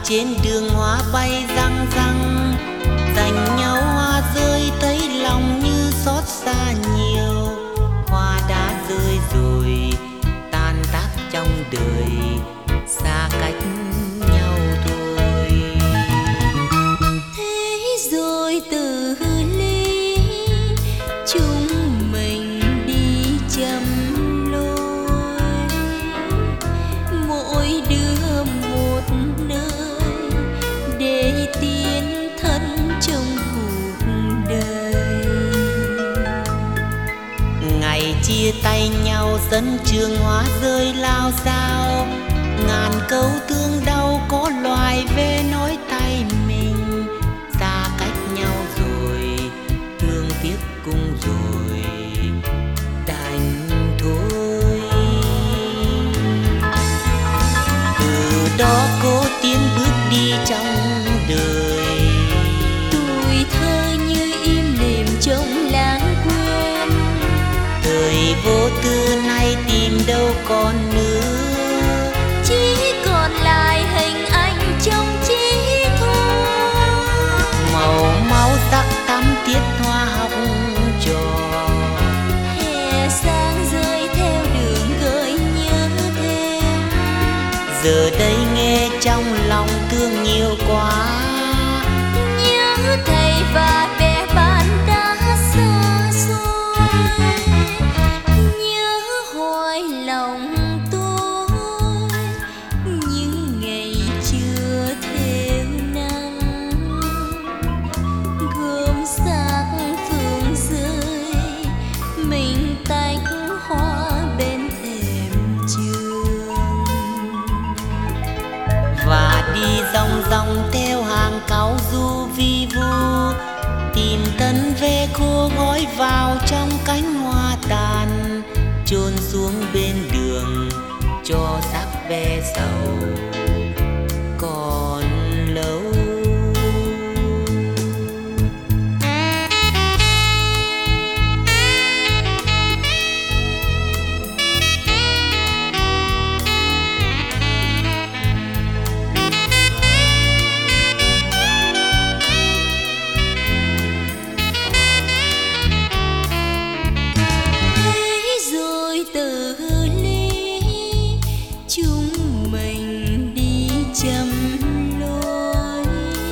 trên đường hoa bay răng răng, dành nhau hoa rơi thấy lòng như xót xa nhiều. Hoa đã rơi rồi tan tác trong đời, xa cách nhau thôi. Thế rồi từ ly chúng mình đi chậm lối, mỗi đứa một nơi để tiến thân trong cuộc đời. Ngày chia tay nhau sân trường hoa rơi lao sao, ngàn câu thương đau có loài về nói tay mình. Xa cách nhau rồi thương tiếc cùng rồi đành thôi. Từ đó cô tiến bước đi trong đời, Tuổi thơ như im lìm trong lãng quên, thời vô tư nay tìm đâu còn nữa, chỉ còn lại hình ảnh trong trí thơ. màu máu sắc tắm tiết hoa học trò. Hè sáng rơi theo đường gợi nhớ thêm, Giờ đây nghe trong lòng thương nhiều quá, nhớ thầy và bè bạn đã xa xôi, nhớ hoài lòng tôi những ngày chưa theo nắng, gom xác phương rơi mình tách hoa bên thềm trường. và đi rong rong theo hàng cao du vi vu, tìm thân về khô gói vào trong cánh hoa tàn, chôn xuống bên đường cho xác ve sầu còn lâu. Thế rồi từ ly chúng mình đi chậm lối,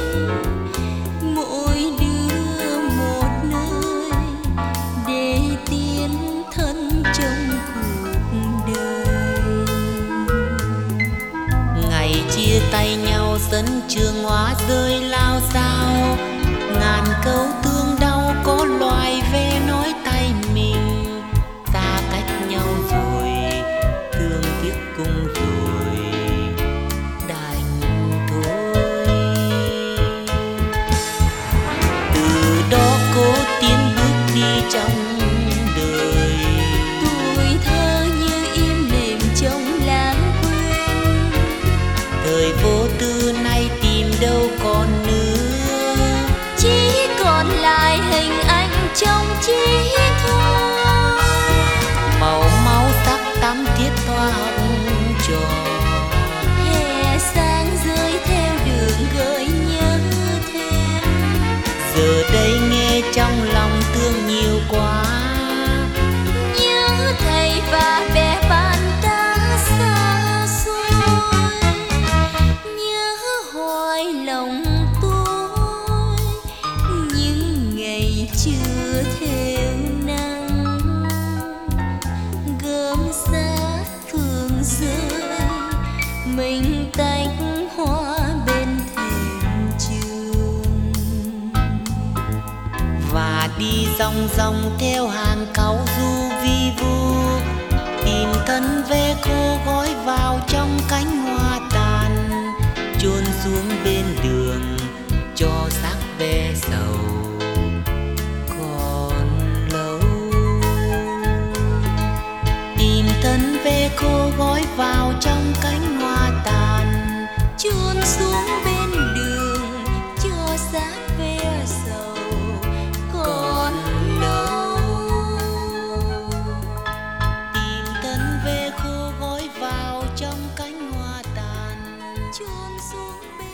mỗi đứa một nơi để tiến thân trong cuộc đời. Ngày chia tay nhau sân trường hoa rơi lao sao, ngàn câu thương đau có loài về nói tay mình. Xa cách nhau rồi thương tiếc cùng rồi đành thôi. Từ đó cô tiến bước đi trong đời, Tuổi thơ như im lìm trong lãng quên, thời vô tư nay tìm đâu còn nữa, chỉ còn lại hình ảnh trong trí thơ. màu máu sắc tắm tiết hoa hồng trò. Hè sáng rơi theo đường gợi nhớ thêm, Giờ đây nghe trong lòng thương nhiều quá, nhớ thầy và bè bạn đã xa xôi, nhớ hoài lòng tôi những ngày chưa theo nắng, gom xác phương rơi mình tách hoa bên thềm trường. và đi rong rong theo hàng cáu du vi vu, tìm thân ve khô gói vào trong cánh hoa tàn, chôn xuống bên đường cho xác ve sầu còn lâu. Tìm thân ve khô gói vào trong cánh hoa tàn, Chôn xuống bên đường cho xác ve sầu còn lâu. tìm thân ve khô gói vào trong cánh hoa tàn, Chôn xuống bên